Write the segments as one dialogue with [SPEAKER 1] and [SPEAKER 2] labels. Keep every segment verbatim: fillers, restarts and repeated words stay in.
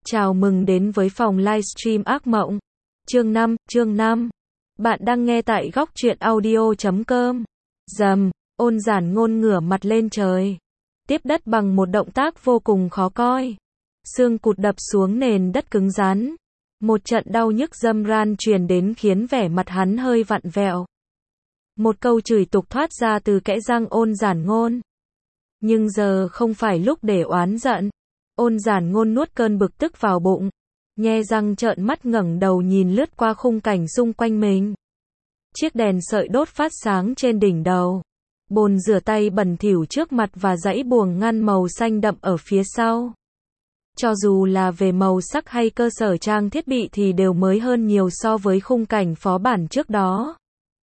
[SPEAKER 1] Chào mừng đến với phòng livestream ác mộng. Chương năm, chương năm. Bạn đang nghe tại góc truyện audio chấm com. Rầm, Ôn Giản Ngôn ngửa mặt lên trời, tiếp đất bằng một động tác vô cùng khó coi. Xương cụt đập xuống nền đất cứng rắn. Một trận đau nhức râm ran truyền đến khiến vẻ mặt hắn hơi vặn vẹo. Một câu chửi tục thoát ra từ kẽ răng Ôn Giản Ngôn. Nhưng giờ không phải lúc để oán giận. Ôn Giản Ngôn nuốt cơn bực tức vào bụng, nhe răng trợn mắt ngẩng đầu nhìn lướt qua khung cảnh xung quanh mình. Chiếc đèn sợi đốt phát sáng trên đỉnh đầu, bồn rửa tay bẩn thỉu trước mặt và dãy buồng ngăn màu xanh đậm ở phía sau. Cho dù là về màu sắc hay cơ sở trang thiết bị thì đều mới hơn nhiều so với khung cảnh phó bản trước đó.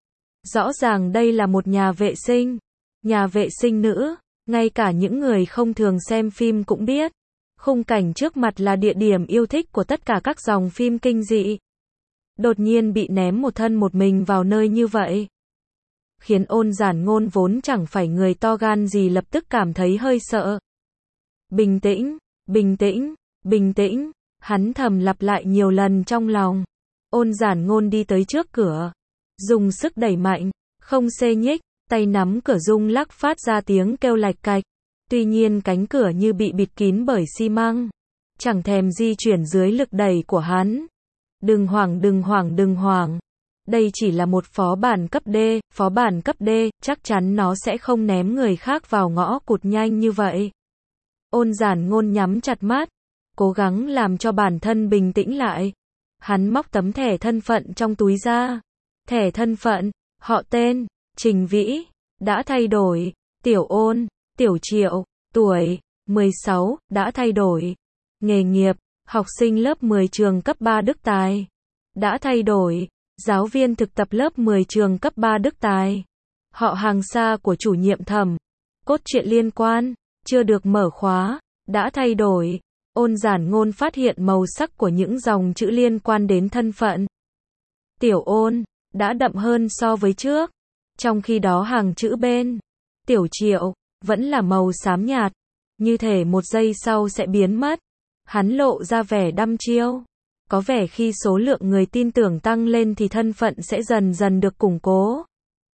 [SPEAKER 1] Rõ ràng đây là một nhà vệ sinh, nhà vệ sinh nữ, ngay cả những người không thường xem phim cũng biết. Khung cảnh trước mặt là địa điểm yêu thích của tất cả các dòng phim kinh dị. Đột nhiên bị ném một thân một mình vào nơi như vậy, khiến Ôn Giản Ngôn vốn chẳng phải người to gan gì lập tức cảm thấy hơi sợ. Bình tĩnh, bình tĩnh, bình tĩnh, hắn thầm lặp lại nhiều lần trong lòng. Ôn Giản Ngôn đi tới trước cửa, dùng sức đẩy mạnh, không xê nhích, tay nắm cửa rung lắc phát ra tiếng kêu lạch cạch. Tuy nhiên cánh cửa như bị bịt kín bởi xi măng, chẳng thèm di chuyển dưới lực đẩy của hắn. Đừng hoảng đừng hoảng đừng hoảng. Đây chỉ là một phó bản cấp D, phó bản cấp D, chắc chắn nó sẽ không ném người khác vào ngõ cụt nhanh như vậy. Ôn Giản Ngôn nhắm chặt mắt, cố gắng làm cho bản thân bình tĩnh lại. Hắn móc tấm thẻ thân phận trong túi ra. Thẻ thân phận, họ tên, Trình Vĩ, đã thay đổi, Tiểu Ôn. Tiểu Triệu, tuổi, mười sáu, đã thay đổi. Nghề nghiệp, học sinh lớp mười trường cấp ba Đức Tài. Đã thay đổi. Giáo viên thực tập lớp mười trường cấp ba Đức Tài. Họ hàng xa của chủ nhiệm Thẩm. Cốt truyện liên quan, chưa được mở khóa. Đã thay đổi. Ôn Giản Ngôn phát hiện màu sắc của những dòng chữ liên quan đến thân phận. Tiểu Ôn, đã đậm hơn so với trước. Trong khi đó hàng chữ bên, Tiểu Triệu, vẫn là màu xám nhạt, như thể một giây sau sẽ biến mất. Hắn lộ ra vẻ đăm chiêu. Có vẻ khi số lượng người tin tưởng tăng lên thì thân phận sẽ dần dần được củng cố.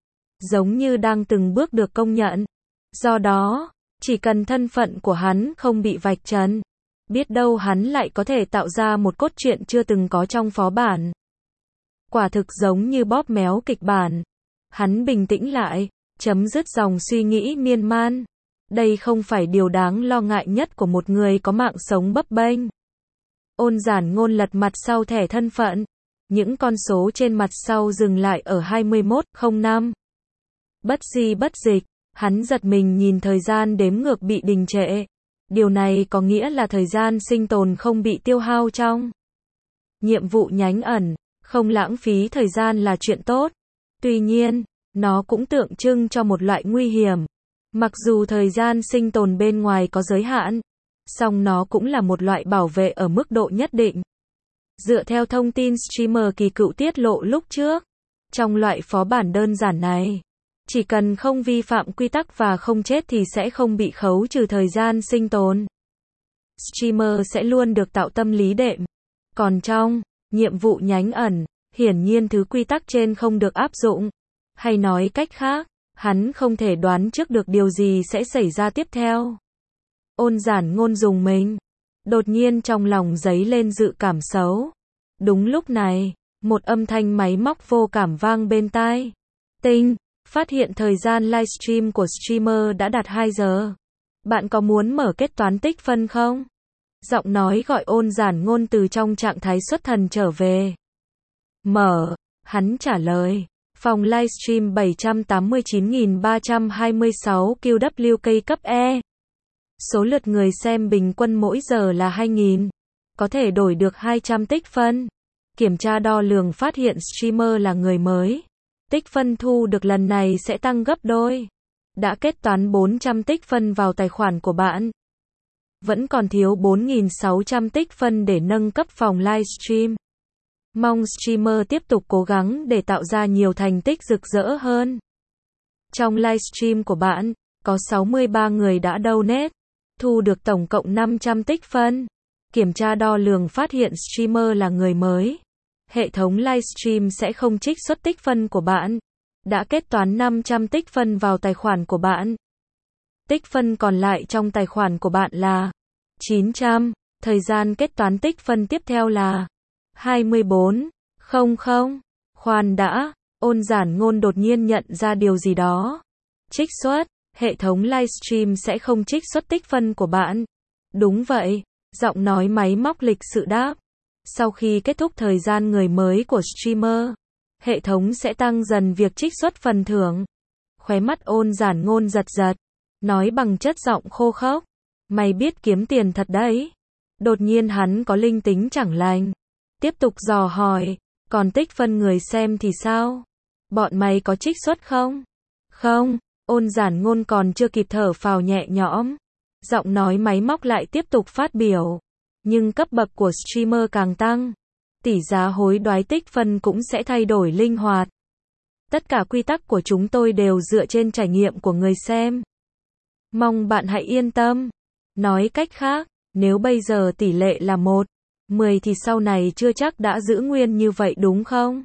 [SPEAKER 1] Giống như đang từng bước được công nhận. Do đó, chỉ cần thân phận của hắn không bị vạch trần, biết đâu hắn lại có thể tạo ra một cốt truyện chưa từng có trong phó bản. Quả thực giống như bóp méo kịch bản. Hắn bình tĩnh lại, chấm dứt dòng suy nghĩ miên man. Đây không phải điều đáng lo ngại nhất của một người có mạng sống bấp bênh. Ôn Giản Ngôn lật mặt sau thẻ thân phận. Những con số trên mặt sau dừng lại ở hai mươi mốt không năm. Bất di bất dịch, hắn giật mình nhìn thời gian đếm ngược bị đình trệ. Điều này có nghĩa là thời gian sinh tồn không bị tiêu hao trong nhiệm vụ nhánh ẩn. Không lãng phí thời gian là chuyện tốt. Tuy nhiên, nó cũng tượng trưng cho một loại nguy hiểm. Mặc dù thời gian sinh tồn bên ngoài có giới hạn, song nó cũng là một loại bảo vệ ở mức độ nhất định. Dựa theo thông tin streamer Kỳ Cựu tiết lộ lúc trước, trong loại phó bản đơn giản này, chỉ cần không vi phạm quy tắc và không chết thì sẽ không bị khấu trừ thời gian sinh tồn. Streamer sẽ luôn được tạo tâm lý đệm. Còn trong nhiệm vụ nhánh ẩn, hiển nhiên thứ quy tắc trên không được áp dụng. Hay nói cách khác, hắn không thể đoán trước được điều gì sẽ xảy ra tiếp theo. Ôn Giản Ngôn dùng mình. Đột nhiên trong lòng dấy lên dự cảm xấu. Đúng lúc này, một âm thanh máy móc vô cảm vang bên tai. Tinh, phát hiện thời gian livestream của streamer đã đạt hai giờ. Bạn có muốn mở kết toán tích phân không? Giọng nói gọi Ôn Giản Ngôn từ trong trạng thái xuất thần trở về. Mở, hắn trả lời. Phòng livestream bảy trăm tám mươi chín nghìn ba trăm hai mươi sáu Q W K cấp E. Số lượt người xem bình quân mỗi giờ là hai nghìn. Có thể đổi được hai trăm tích phân. Kiểm tra đo lường phát hiện streamer là người mới. Tích phân thu được lần này sẽ tăng gấp đôi. Đã kết toán bốn trăm tích phân vào tài khoản của bạn. Vẫn còn thiếu bốn nghìn sáu trăm tích phân để nâng cấp phòng livestream. Mong streamer tiếp tục cố gắng để tạo ra nhiều thành tích rực rỡ hơn. Trong livestream của bạn, có sáu mươi ba người đã donate, thu được tổng cộng năm trăm tích phân. Kiểm tra đo lường phát hiện streamer là người mới. Hệ thống livestream sẽ không trích xuất tích phân của bạn. Đã kết toán năm trăm tích phân vào tài khoản của bạn. Tích phân còn lại trong tài khoản của bạn là chín trăm. Thời gian kết toán tích phân tiếp theo là hai mươi bốn không không. Khoan đã, Ôn Giản Ngôn đột nhiên nhận ra điều gì đó. Trích xuất, hệ thống livestream sẽ không trích xuất tích phân của bạn. Đúng vậy, giọng nói máy móc lịch sự đáp. Sau khi kết thúc thời gian người mới của streamer, hệ thống sẽ tăng dần việc trích xuất phần thưởng. Khóe mắt Ôn Giản Ngôn giật giật, nói bằng chất giọng khô khốc. Mày biết kiếm tiền thật đấy. Đột nhiên hắn có linh tính chẳng lành. Tiếp tục dò hỏi, còn tích phân người xem thì sao? Bọn mày có trích xuất không? Không, Ôn Giản Ngôn còn chưa kịp thở phào nhẹ nhõm. Giọng nói máy móc lại tiếp tục phát biểu. Nhưng cấp bậc của streamer càng tăng, tỷ giá hối đoái tích phân cũng sẽ thay đổi linh hoạt. Tất cả quy tắc của chúng tôi đều dựa trên trải nghiệm của người xem. Mong bạn hãy yên tâm. Nói cách khác, nếu bây giờ tỷ lệ là một mười thì sau này chưa chắc đã giữ nguyên như vậy đúng không?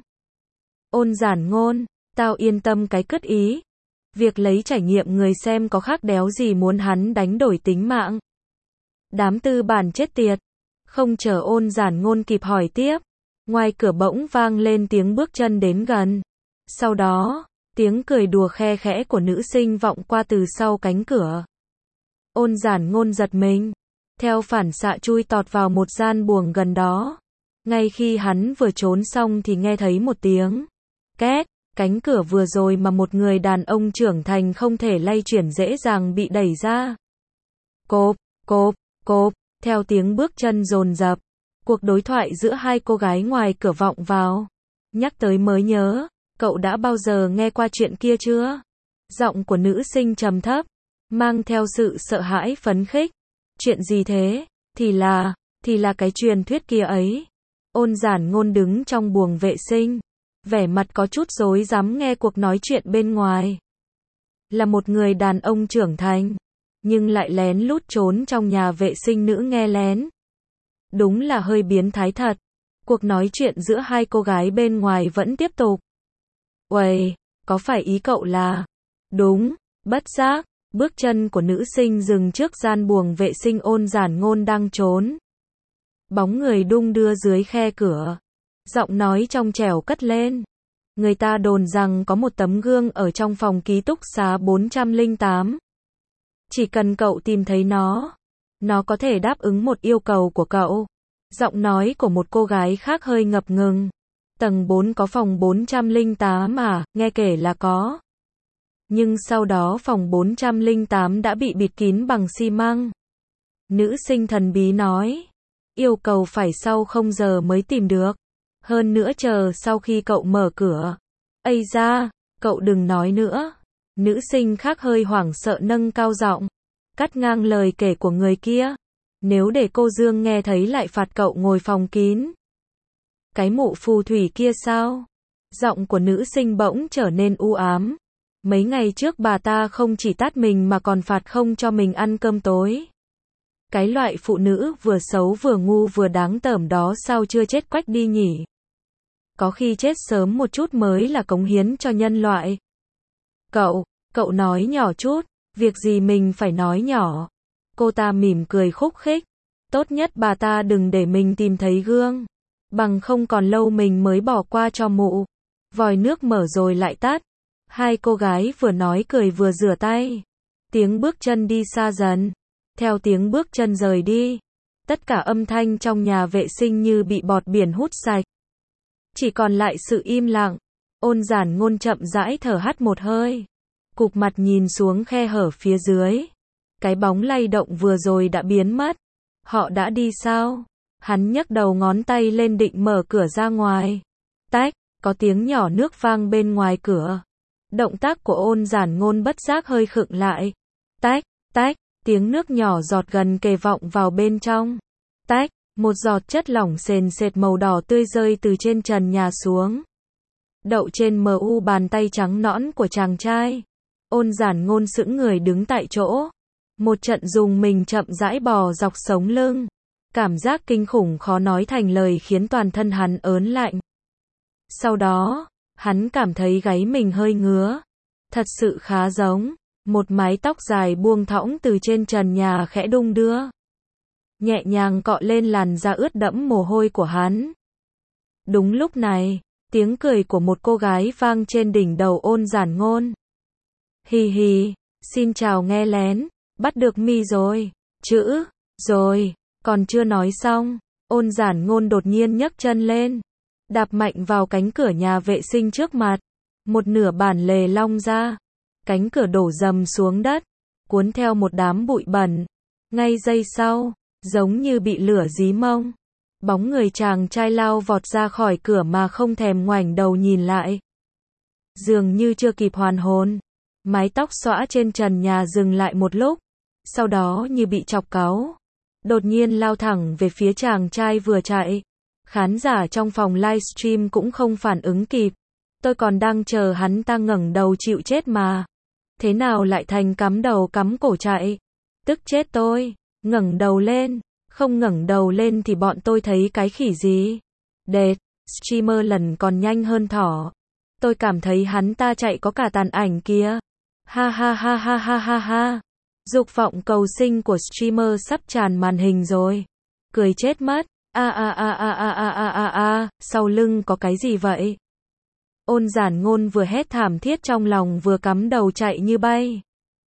[SPEAKER 1] Ôn Giản Ngôn, tao yên tâm cái cứt ý. Việc lấy trải nghiệm người xem có khác đéo gì muốn hắn đánh đổi tính mạng. Đám tư bản chết tiệt. Không chờ Ôn Giản Ngôn kịp hỏi tiếp, ngoài cửa bỗng vang lên tiếng bước chân đến gần. Sau đó, tiếng cười đùa khe khẽ của nữ sinh vọng qua từ sau cánh cửa. Ôn Giản Ngôn giật mình, theo phản xạ chui tọt vào một gian buồng gần đó. Ngay khi hắn vừa trốn xong thì nghe thấy một tiếng két, cánh cửa vừa rồi mà một người đàn ông trưởng thành không thể lay chuyển dễ dàng bị đẩy ra. Cộp, cộp, cộp, theo tiếng bước chân dồn dập, cuộc đối thoại giữa hai cô gái ngoài cửa vọng vào. Nhắc tới mới nhớ, cậu đã bao giờ nghe qua chuyện kia chưa? Giọng của nữ sinh trầm thấp, mang theo sự sợ hãi phấn khích. Chuyện gì thế? Thì là, thì là cái truyền thuyết kia ấy. Ôn Giản Ngôn đứng trong buồng vệ sinh, vẻ mặt có chút rối rắm nghe cuộc nói chuyện bên ngoài. Là một người đàn ông trưởng thành, nhưng lại lén lút trốn trong nhà vệ sinh nữ nghe lén. Đúng là hơi biến thái thật. Cuộc nói chuyện giữa hai cô gái bên ngoài vẫn tiếp tục. Uầy, có phải ý cậu là... Đúng, bất giác, bước chân của nữ sinh dừng trước gian buồng vệ sinh Ôn Giản Ngôn đang trốn. Bóng người đung đưa dưới khe cửa. Giọng nói trong trẻo cất lên. Người ta đồn rằng có một tấm gương ở trong phòng ký túc xá bốn trăm lẻ tám. Chỉ cần cậu tìm thấy nó, nó có thể đáp ứng một yêu cầu của cậu. Giọng nói của một cô gái khác hơi ngập ngừng. Tầng bốn có phòng bốn trăm lẻ tám à, nghe kể là có. Nhưng sau đó phòng bốn trăm lẻ tám đã bị bịt kín bằng xi măng. Nữ sinh thần bí nói. Yêu cầu phải sau không giờ mới tìm được. Hơn nữa chờ sau khi cậu mở cửa. Ây da, cậu đừng nói nữa. Nữ sinh khác hơi hoảng sợ nâng cao giọng, cắt ngang lời kể của người kia. Nếu để cô Dương nghe thấy lại phạt cậu ngồi phòng kín. Cái mụ phù thủy kia sao? Giọng của nữ sinh bỗng trở nên u ám. Mấy ngày trước bà ta không chỉ tát mình mà còn phạt không cho mình ăn cơm tối. Cái loại phụ nữ vừa xấu vừa ngu vừa đáng tởm đó sao chưa chết quách đi nhỉ? Có khi chết sớm một chút mới là cống hiến cho nhân loại. Cậu, cậu nói nhỏ chút, việc gì mình phải nói nhỏ. Cô ta mỉm cười khúc khích. Tốt nhất bà ta đừng để mình tìm thấy gương. Bằng không còn lâu mình mới bỏ qua cho mụ. Vòi nước mở rồi lại tắt. Hai cô gái vừa nói cười vừa rửa tay. Tiếng bước chân đi xa dần. Theo tiếng bước chân rời đi, tất cả âm thanh trong nhà vệ sinh như bị bọt biển hút sạch. Chỉ còn lại sự im lặng. Ôn Giản Ngôn chậm rãi thở hắt một hơi. Cụp mặt nhìn xuống khe hở phía dưới. Cái bóng lay động vừa rồi đã biến mất. Họ đã đi sao? Hắn nhấc đầu ngón tay lên định mở cửa ra ngoài. Tách, có tiếng nhỏ nước vang bên ngoài cửa. Động tác của Ôn Giản Ngôn bất giác hơi khựng lại. Tách, tách, tiếng nước nhỏ giọt gần kề vọng vào bên trong. Tách, một giọt chất lỏng sền sệt màu đỏ tươi rơi từ trên trần nhà xuống. Đậu trên mờ u bàn tay trắng nõn của chàng trai. Ôn Giản Ngôn sững người đứng tại chỗ. Một trận dùng mình chậm rãi bò dọc sống lưng. Cảm giác kinh khủng khó nói thành lời khiến toàn thân hắn ớn lạnh. Sau đó, hắn cảm thấy gáy mình hơi ngứa. Thật sự khá giống. Một mái tóc dài buông thõng từ trên trần nhà khẽ đung đưa. Nhẹ nhàng cọ lên làn da ướt đẫm mồ hôi của hắn. Đúng lúc này, tiếng cười của một cô gái vang trên đỉnh đầu Ôn Giản Ngôn. Hì hì, xin chào nghe lén, bắt được mi rồi, chữ, rồi, còn chưa nói xong, Ôn Giản Ngôn đột nhiên nhấc chân lên, đạp mạnh vào cánh cửa nhà vệ sinh trước mặt, một nửa bản lề long ra, cánh cửa đổ rầm xuống đất, cuốn theo một đám bụi bẩn, ngay giây sau, giống như bị lửa dí mông. Bóng người chàng trai lao vọt ra khỏi cửa mà không thèm ngoảnh đầu nhìn lại. Dường như chưa kịp hoàn hồn, mái tóc xõa trên trần nhà dừng lại một lúc, sau đó như bị chọc cáu, đột nhiên lao thẳng về phía chàng trai vừa chạy. Khán giả trong phòng livestream cũng không phản ứng kịp. Tôi còn đang chờ hắn ta ngẩng đầu chịu chết mà. Thế nào lại thành cắm đầu cắm cổ chạy? Tức chết tôi, ngẩng đầu lên. Không ngẩng đầu lên thì bọn tôi thấy cái khỉ gì? Đệt, streamer lần còn nhanh hơn thỏ. Tôi cảm thấy hắn ta chạy có cả tàn ảnh kia. Ha ha ha ha ha ha ha. Dục vọng cầu sinh của streamer sắp tràn màn hình rồi. Cười chết mất. A a a a a a a a a, sau lưng có cái gì vậy? Ôn Giản Ngôn vừa hét thảm thiết trong lòng vừa cắm đầu chạy như bay.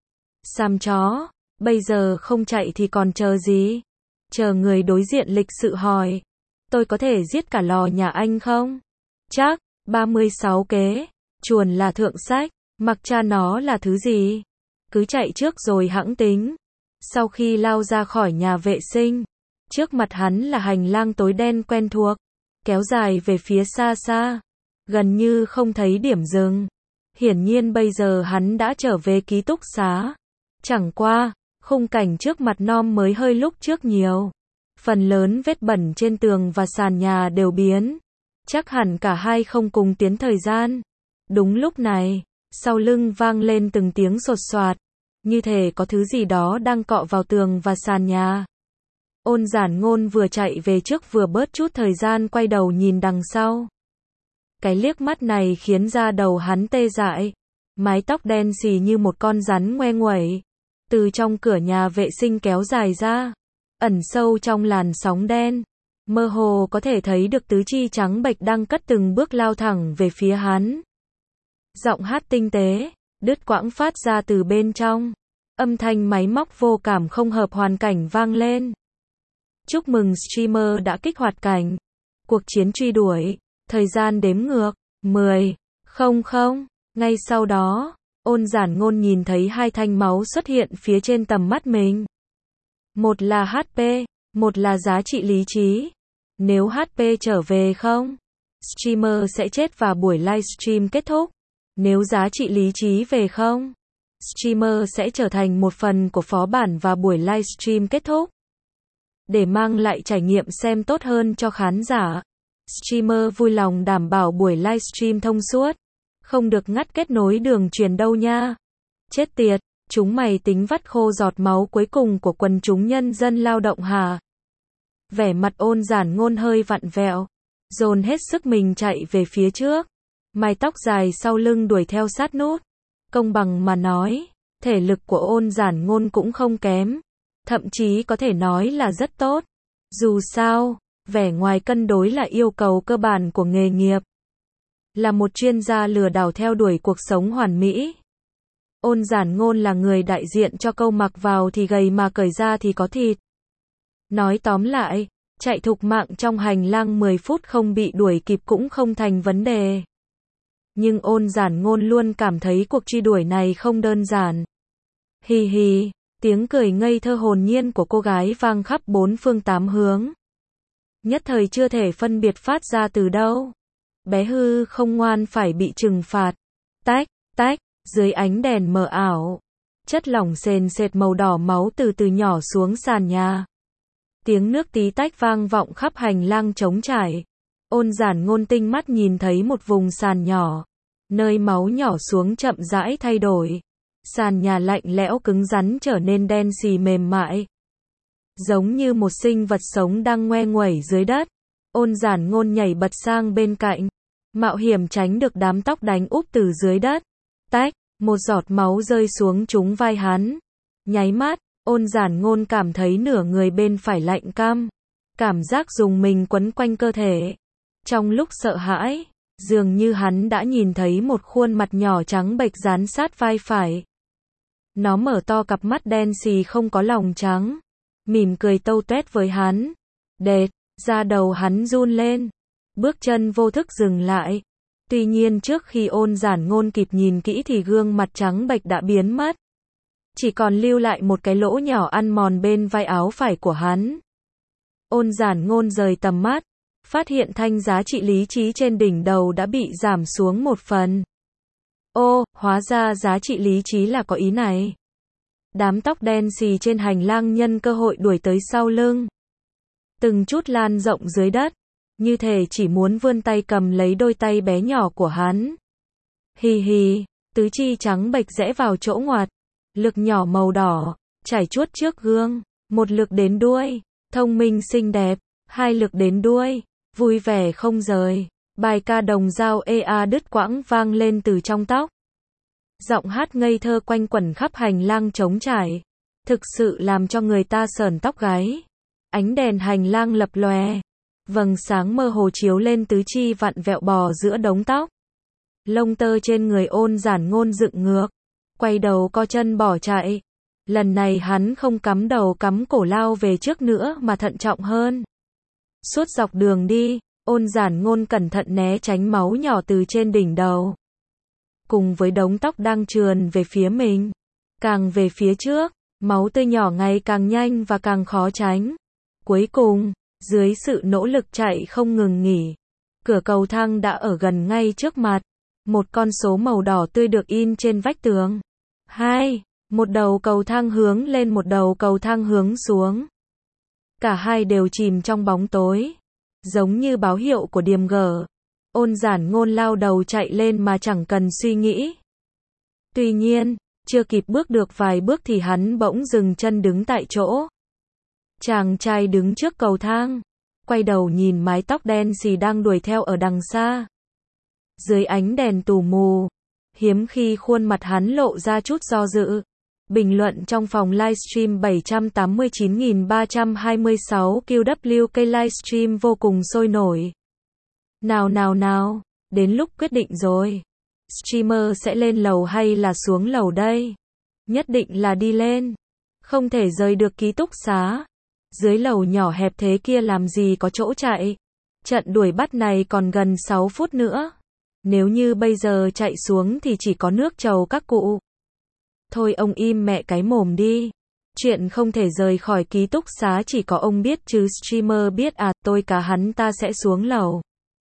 [SPEAKER 1] Xàm chó, bây giờ không chạy thì còn chờ gì? Chờ người đối diện lịch sự hỏi. Tôi có thể giết cả lò nhà anh không? Chắc, ba mươi sáu kế. Chuồn là thượng sách, mặc cha nó là thứ gì? Cứ chạy trước rồi hẵng tính. Sau khi lao ra khỏi nhà vệ sinh, trước mặt hắn là hành lang tối đen quen thuộc, kéo dài về phía xa xa, gần như không thấy điểm dừng. Hiển nhiên bây giờ hắn đã trở về ký túc xá. Chẳng qua, khung cảnh trước mặt Nom mới hơi lúc trước nhiều. Phần lớn vết bẩn trên tường và sàn nhà đều biến. Chắc hẳn cả hai không cùng tiến thời gian. Đúng lúc này, sau lưng vang lên từng tiếng sột soạt, như thể có thứ gì đó đang cọ vào tường và sàn nhà. Ôn Giản Ngôn vừa chạy về trước vừa bớt chút thời gian quay đầu nhìn đằng sau. Cái liếc mắt này khiến da đầu hắn tê dại. Mái tóc đen xì như một con rắn ngoe nguẩy, từ trong cửa nhà vệ sinh kéo dài ra, ẩn sâu trong làn sóng đen. Mơ hồ có thể thấy được tứ chi trắng bệch đang cất từng bước lao thẳng về phía hắn. Giọng hát tinh tế, đứt quãng phát ra từ bên trong. Âm thanh máy móc vô cảm không hợp hoàn cảnh vang lên. Chúc mừng streamer đã kích hoạt cảnh. Cuộc chiến truy đuổi. Thời gian đếm ngược. mười, không không. Ngay sau đó, Ôn Giản Ngôn nhìn thấy hai thanh máu xuất hiện phía trên tầm mắt mình. Một là hát pê, một là giá trị lý trí. Nếu hát pê trở về không, streamer sẽ chết và buổi livestream kết thúc. Nếu giá trị lý trí về không, streamer sẽ trở thành một phần của phó bản và buổi livestream kết thúc. Để mang lại trải nghiệm xem tốt hơn cho khán giả, streamer vui lòng đảm bảo buổi livestream thông suốt, không được ngắt kết nối đường truyền đâu nha. Chết tiệt, chúng mày tính vắt khô giọt máu cuối cùng của quần chúng nhân dân lao động hả? Vẻ mặt Ôn Giản Ngôn hơi vặn vẹo, dồn hết sức mình chạy về phía trước, mái tóc dài sau lưng đuổi theo sát nút. Công bằng mà nói, thể lực của Ôn Giản Ngôn cũng không kém, thậm chí có thể nói là rất tốt. Dù sao, vẻ ngoài cân đối là yêu cầu cơ bản của nghề nghiệp. Là một chuyên gia lừa đảo theo đuổi cuộc sống hoàn mỹ, Ôn Giản Ngôn là người đại diện cho câu mặc vào thì gầy mà cởi ra thì có thịt. Nói tóm lại, chạy thục mạng trong hành lang mười phút không bị đuổi kịp cũng không thành vấn đề. Nhưng Ôn Giản Ngôn luôn cảm thấy cuộc truy đuổi này không đơn giản. Hì hì, tiếng cười ngây thơ hồn nhiên của cô gái vang khắp bốn phương tám hướng. Nhất thời chưa thể phân biệt phát ra từ đâu. Bé hư không ngoan phải bị trừng phạt. Tách, tách, dưới ánh đèn mờ ảo, chất lỏng sền sệt màu đỏ máu từ từ nhỏ xuống sàn nhà. Tiếng nước tí tách vang vọng khắp hành lang trống trải. Ôn Giản Ngôn tinh mắt nhìn thấy một vùng sàn nhỏ, nơi máu nhỏ xuống chậm rãi thay đổi. Sàn nhà lạnh lẽo cứng rắn trở nên đen xì mềm mại. giống như một sinh vật sống đang ngoe nguẩy dưới đất. Ôn Giản Ngôn nhảy bật sang bên cạnh, mạo hiểm tránh được đám tóc đánh úp từ dưới đất. Tách, một giọt máu rơi xuống trúng vai hắn. Nháy mắt, Ôn Giản Ngôn cảm thấy nửa người bên phải lạnh căm. Cảm giác rùng mình quấn quanh cơ thể. Trong lúc sợ hãi, dường như hắn đã nhìn thấy một khuôn mặt nhỏ trắng bệch dán sát vai phải. Nó mở to cặp mắt đen xì không có lòng trắng, mỉm cười tâu tuét với hắn. Đệt, da đầu hắn run lên, bước chân vô thức dừng lại. Tuy nhiên trước khi Ôn Giản Ngôn kịp nhìn kỹ thì gương mặt trắng bệch đã biến mất. Chỉ còn lưu lại một cái lỗ nhỏ ăn mòn bên vai áo phải của hắn. Ôn Giản Ngôn rời tầm mắt, phát hiện thanh giá trị lý trí trên đỉnh đầu đã bị giảm xuống một phần. Ô, hóa ra giá trị lý trí là có ý này. Đám tóc đen xì trên hành lang nhân cơ hội đuổi tới sau lưng. Từng chút lan rộng dưới đất, như thể chỉ muốn vươn tay cầm lấy đôi tay bé nhỏ của hắn. Hì hì, tứ chi trắng bệch rẽ vào chỗ ngoặt, lực nhỏ màu đỏ, chảy chuốt trước gương, một lực đến đuôi, thông minh xinh đẹp, hai lực đến đuôi, vui vẻ không rời. Bài ca đồng dao ê a đứt quãng vang lên từ trong tóc. Giọng hát ngây thơ quanh quẩn khắp hành lang trống trải, thực sự làm cho người ta sởn tóc gáy. Ánh đèn hành lang lập lòe, vầng sáng mơ hồ chiếu lên tứ chi vặn vẹo bò giữa đống tóc. Lông tơ trên người Ôn Giản Ngôn dựng ngược, quay đầu co chân bỏ chạy. Lần này hắn không cắm đầu cắm cổ lao về trước nữa mà thận trọng hơn. Suốt dọc đường đi, Ôn Giản Ngôn cẩn thận né tránh máu nhỏ từ trên đỉnh đầu. Cùng với đống tóc đang trườn về phía mình. Càng về phía trước, máu tươi nhỏ ngày càng nhanh và càng khó tránh. Cuối cùng, dưới sự nỗ lực chạy không ngừng nghỉ, cửa cầu thang đã ở gần ngay trước mặt. Một con số màu đỏ tươi được in trên vách tường. Hai, một đầu cầu thang hướng lên, một đầu cầu thang hướng xuống. Cả hai đều chìm trong bóng tối, giống như báo hiệu của điểm G. Ôn Giản Ngôn lao đầu chạy lên mà chẳng cần suy nghĩ. Tuy nhiên, chưa kịp bước được vài bước thì hắn bỗng dừng chân đứng tại chỗ. Chàng trai đứng trước cầu thang, quay đầu nhìn mái tóc đen xì đang đuổi theo ở đằng xa. Dưới ánh đèn tù mù, hiếm khi khuôn mặt hắn lộ ra chút do dự. Bình luận trong phòng livestream bảy trăm tám mươi chín nghìn ba trăm hai mươi sáu Q W K livestream vô cùng sôi nổi. Nào nào nào, đến lúc quyết định rồi. Streamer sẽ lên lầu hay là xuống lầu đây? Nhất định là đi lên. Không thể rời được ký túc xá. Dưới lầu nhỏ hẹp thế kia làm gì có chỗ chạy. Trận đuổi bắt này còn gần sáu phút nữa. Nếu như bây giờ chạy xuống thì chỉ có nước trầu các cụ. Thôi ông im mẹ cái mồm đi. Chuyện không thể rời khỏi ký túc xá chỉ có ông biết chứ streamer biết à, tôi cá hắn ta sẽ xuống lầu.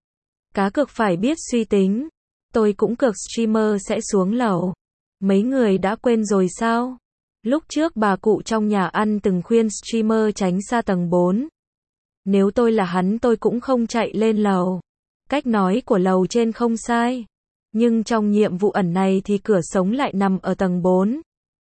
[SPEAKER 1] Cá cược phải biết suy tính. Tôi cũng cược streamer sẽ xuống lầu. Mấy người đã quên rồi sao? Lúc trước bà cụ trong nhà ăn từng khuyên streamer tránh xa tầng bốn. Nếu tôi là hắn tôi cũng không chạy lên lầu. Cách nói của lầu trên không sai. Nhưng trong nhiệm vụ ẩn này thì cửa sống lại nằm ở tầng bốn.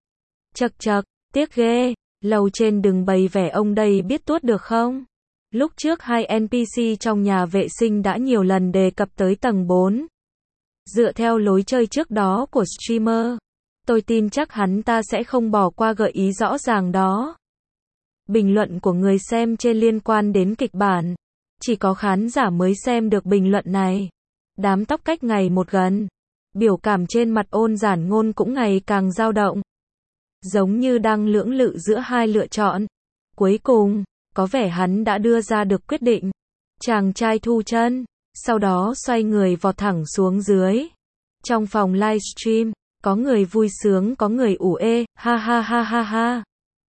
[SPEAKER 1] Chậc chậc, tiếc ghê, lầu trên đừng bày vẻ ông đây biết tuốt được không? Lúc trước hai en pê xê trong nhà vệ sinh đã nhiều lần đề cập tới tầng bốn. Dựa theo lối chơi trước đó của streamer, tôi tin chắc hắn ta sẽ không bỏ qua gợi ý rõ ràng đó. Bình luận của người xem trên liên quan đến kịch bản. Chỉ có khán giả mới xem được bình luận này. Đám tóc cách ngày một gần. Biểu cảm trên mặt Ôn Giản Ngôn cũng ngày càng dao động. Giống như đang lưỡng lự giữa hai lựa chọn. Cuối cùng, có vẻ hắn đã đưa ra được quyết định. Chàng trai thu chân, sau đó xoay người vọt thẳng xuống dưới. Trong phòng livestream, có người vui sướng có người ủ ê, ha ha ha ha ha.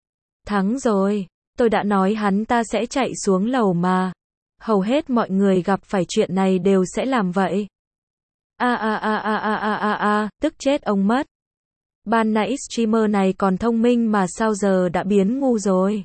[SPEAKER 1] Thắng rồi, tôi đã nói hắn ta sẽ chạy xuống lầu mà. Hầu hết mọi người gặp phải chuyện này đều sẽ làm vậy. A a a a a a a a, tức chết ông mất. Ban nãy streamer này còn thông minh mà sao giờ đã biến ngu rồi.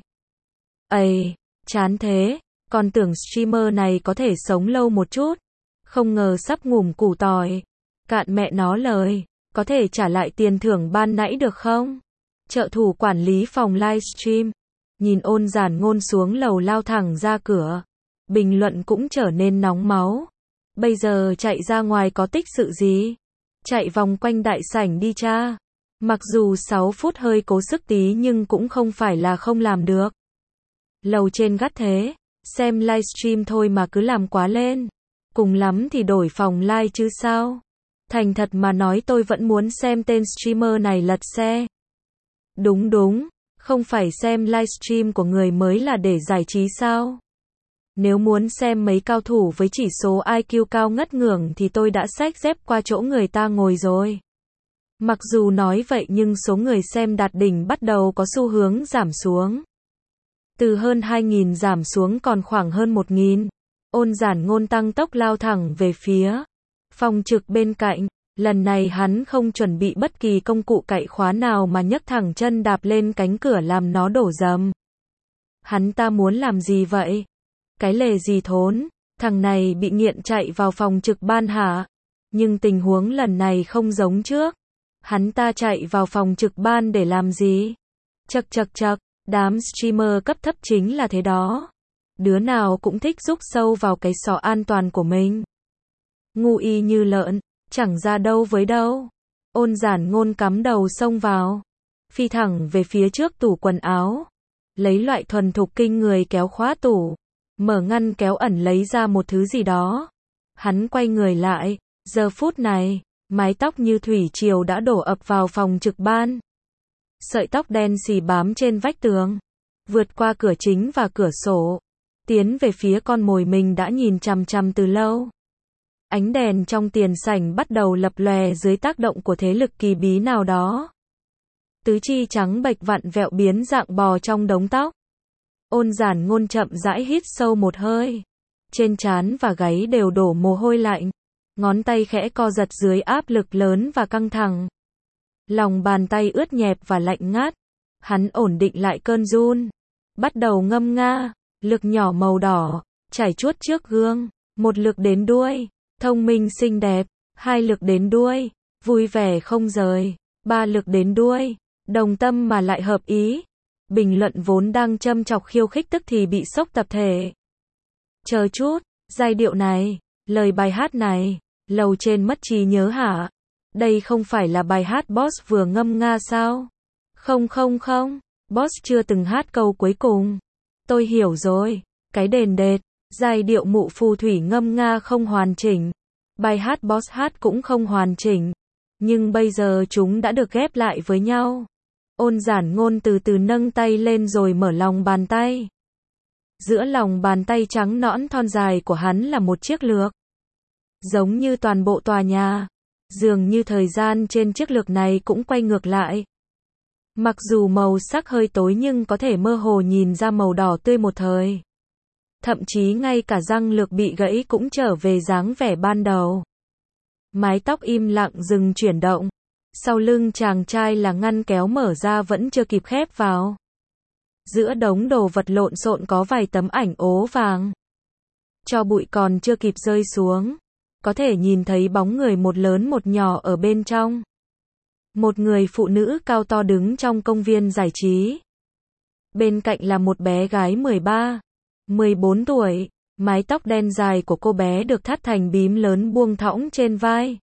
[SPEAKER 1] Ây, chán thế, còn tưởng streamer này có thể sống lâu một chút. Không ngờ sắp ngủm củ tỏi. Cạn mẹ nó lời, có thể trả lại tiền thưởng ban nãy được không? Trợ thủ quản lý phòng livestream. Nhìn Ôn Giản Ngôn xuống lầu lao thẳng ra cửa. Bình luận cũng trở nên nóng máu. Bây giờ chạy ra ngoài có tích sự gì? Chạy vòng quanh đại sảnh đi cha. Mặc dù sáu phút hơi cố sức tí nhưng cũng không phải là không làm được. Lầu trên gắt thế, xem livestream thôi mà cứ làm quá lên. Cùng lắm thì đổi phòng live chứ sao? Thành thật mà nói tôi vẫn muốn xem tên streamer này lật xe. Đúng đúng, không phải xem livestream của người mới là để giải trí sao? Nếu muốn xem mấy cao thủ với chỉ số i kiu cao ngất ngưởng thì tôi đã xách dép qua chỗ người ta ngồi rồi. Mặc dù nói vậy nhưng số người xem đạt đỉnh bắt đầu có xu hướng giảm xuống. Từ hơn hai nghìn giảm xuống còn khoảng hơn một nghìn. Ôn Giản Ngôn tăng tốc lao thẳng về phía phòng trực bên cạnh. Lần này hắn không chuẩn bị bất kỳ công cụ cạy khóa nào mà nhấc thẳng chân đạp lên cánh cửa làm nó đổ dầm. Hắn ta muốn làm gì vậy? Cái lề gì thốn? Thằng này bị nghiện chạy vào phòng trực ban hả? Nhưng tình huống lần này không giống trước. Hắn ta chạy vào phòng trực ban để làm gì? Chậc chậc chậc, đám streamer cấp thấp chính là thế đó. Đứa nào cũng thích rúc sâu vào cái sọ an toàn của mình. Ngu y như lợn, chẳng ra đâu với đâu. Ôn Giản Ngôn cắm đầu xông vào, phi thẳng về phía trước tủ quần áo, lấy loại thuần thục kinh người kéo khóa tủ, mở ngăn kéo ẩn lấy ra một thứ gì đó. Hắn quay người lại, giờ phút này, mái tóc như thủy triều đã đổ ập vào phòng trực ban. Sợi tóc đen xì bám trên vách tường, vượt qua cửa chính và cửa sổ, tiến về phía con mồi mình đã nhìn chằm chằm từ lâu. Ánh đèn trong tiền sảnh bắt đầu lập lòe dưới tác động của thế lực kỳ bí nào đó. Tứ chi trắng bệch vặn vẹo biến dạng bò trong đống tóc. Ôn Giản Ngôn chậm rãi hít sâu một hơi. Trên trán và gáy đều đổ mồ hôi lạnh. Ngón tay khẽ co giật dưới áp lực lớn và căng thẳng. Lòng bàn tay ướt nhẹp và lạnh ngắt. Hắn ổn định lại cơn run. Bắt đầu ngâm nga, lực nhỏ màu đỏ, chảy chuốt trước gương. Một lực đến đuôi, thông minh xinh đẹp. Hai lực đến đuôi, vui vẻ không rời. Ba lực đến đuôi, đồng tâm mà lại hợp ý. Bình luận vốn đang châm chọc khiêu khích tức thì bị sốc tập thể. Chờ chút, giai điệu này, lời bài hát này, lầu trên mất trí nhớ hả? Đây không phải là bài hát Boss vừa ngâm nga sao? Không không không, Boss chưa từng hát câu cuối cùng. Tôi hiểu rồi, cái đền đệt, giai điệu mụ phù thủy ngâm nga không hoàn chỉnh. Bài hát Boss hát cũng không hoàn chỉnh. Nhưng bây giờ chúng đã được ghép lại với nhau. Ôn Giản Ngôn từ từ nâng tay lên rồi mở lòng bàn tay. Giữa lòng bàn tay trắng nõn thon dài của hắn là một chiếc lược. Giống như toàn bộ tòa nhà, dường như thời gian trên chiếc lược này cũng quay ngược lại. Mặc dù màu sắc hơi tối nhưng có thể mơ hồ nhìn ra màu đỏ tươi một thời. Thậm chí ngay cả răng lược bị gãy cũng trở về dáng vẻ ban đầu. Mái tóc im lặng dừng chuyển động. Sau lưng chàng trai là ngăn kéo mở ra vẫn chưa kịp khép vào. Giữa đống đồ vật lộn xộn có vài tấm ảnh ố vàng. Tro bụi còn chưa kịp rơi xuống. Có thể nhìn thấy bóng người một lớn một nhỏ ở bên trong. Một người phụ nữ cao to đứng trong công viên giải trí. Bên cạnh là một bé gái mười ba, mười bốn tuổi. Mái tóc đen dài của cô bé được thắt thành bím lớn buông thõng trên vai.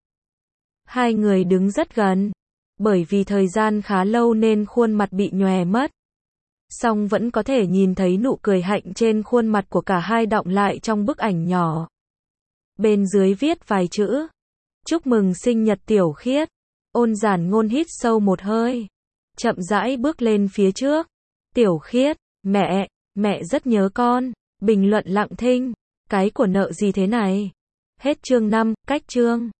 [SPEAKER 1] Hai người đứng rất gần. Bởi vì thời gian khá lâu nên khuôn mặt bị nhòe mất. Song vẫn có thể nhìn thấy nụ cười hạnh trên khuôn mặt của cả hai đọng lại trong bức ảnh nhỏ. Bên dưới viết vài chữ. Chúc mừng sinh nhật Tiểu Khiết. Ôn Giản Ngôn hít sâu một hơi. Chậm rãi bước lên phía trước. Tiểu Khiết, mẹ, mẹ rất nhớ con. Bình luận lặng thinh. Cái của nợ gì thế này? Hết chương năm, cách chương.